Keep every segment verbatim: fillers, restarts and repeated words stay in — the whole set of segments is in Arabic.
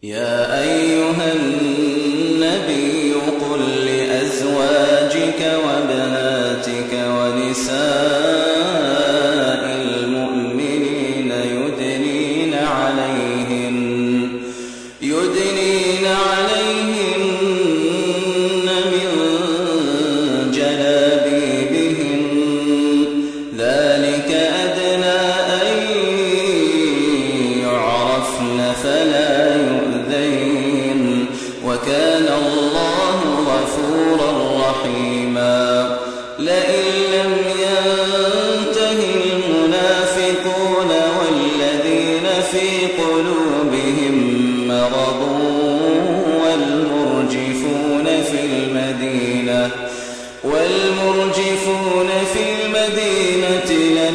يا أيها النبي قل لأزواجك وبناتك ونساء المؤمنين يدنين عليهن يدنين عليهن من جلابيبهن ذلك أدنى أن يعرفن فلا يؤذين وكان الله غفورا رحيما. لئن لم ينته المنافقون والذين في قلوبهم مرض والمرجفون في المدينة والمرجفون في المدينة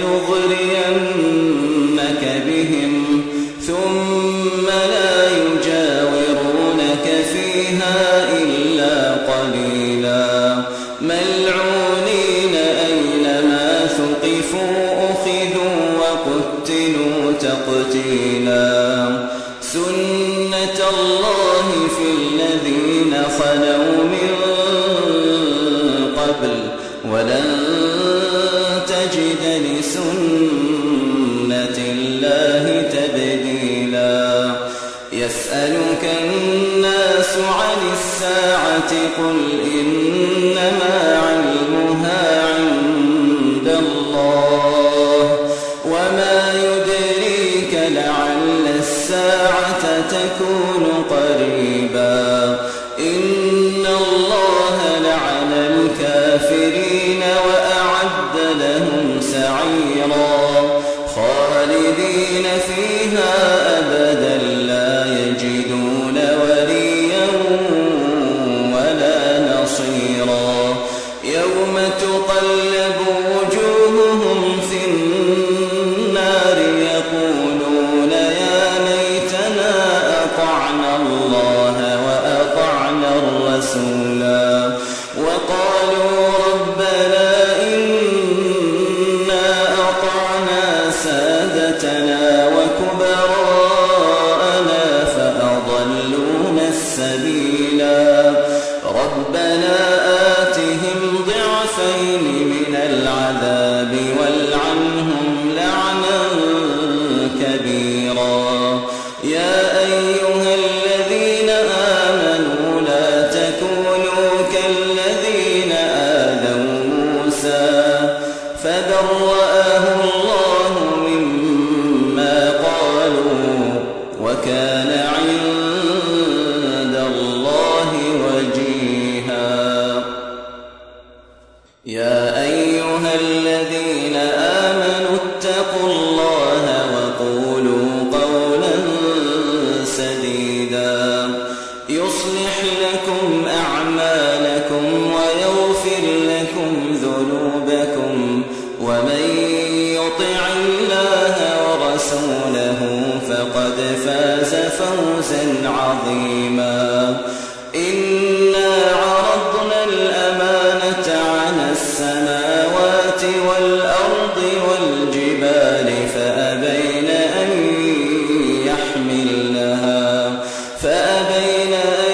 لنغرينك بهم ثم لا يجاورونك فيها إلا قليلا ملعونين أينما ثقفوا أخذوا وقتلوا تقتيلا. سنة الله في الذين خلوا من قبل ولن تجد لسنة الله تبديلا. يسألك الناس عن الساعة قل إنما علمها عند الله وما يدريك لعل الساعة تكون قريبا. إن الله لعن الكافرين وأعد لهم سعيرا خالدين فيها أبدا لا يجدون وليا ولا نصيرا. يوم تقلب وجوههم في النار يقولون يا ليتنا أطعنا الله وأطعنا الرسولا وقالوا ربنا إنا أطعنا سادتنا وكبراءنا فأضلونا السبيلا. ربنا آتهم ضعفين من العذاب والعنهم لعنا كبيرا. يا أيها الذين آمنوا لا تكونوا كالذين آذوا موسى فبرأه الله مما قالوا وكان عند الله وجيها. يا أيها الذين آمنوا اتقوا الله وقولوا قولا سديدا يصلح لكم أعمالكم ويغفر لكم ذنوبكم ومن يطع الله ورسوله فقد فاز فوزا عظيما. إنا عرضنا الأمانة على السماوات والأرض والجبال فأبين أن يحملنها فأبين أن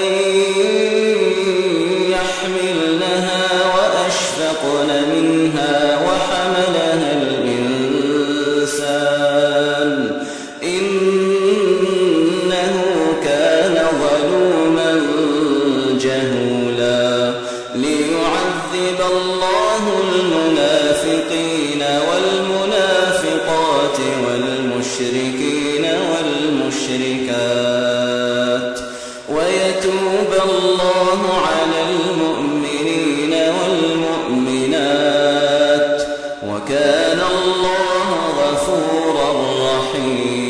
يحملنها وأشفقن منها وحملها الإنسان إنه كان ظلوما جهولا. ليعذب الله المنافقين والمنافقات والمشركين والمشركات ويتوب الله على المؤمنين والمؤمنات وكان الله غفورا رحيما.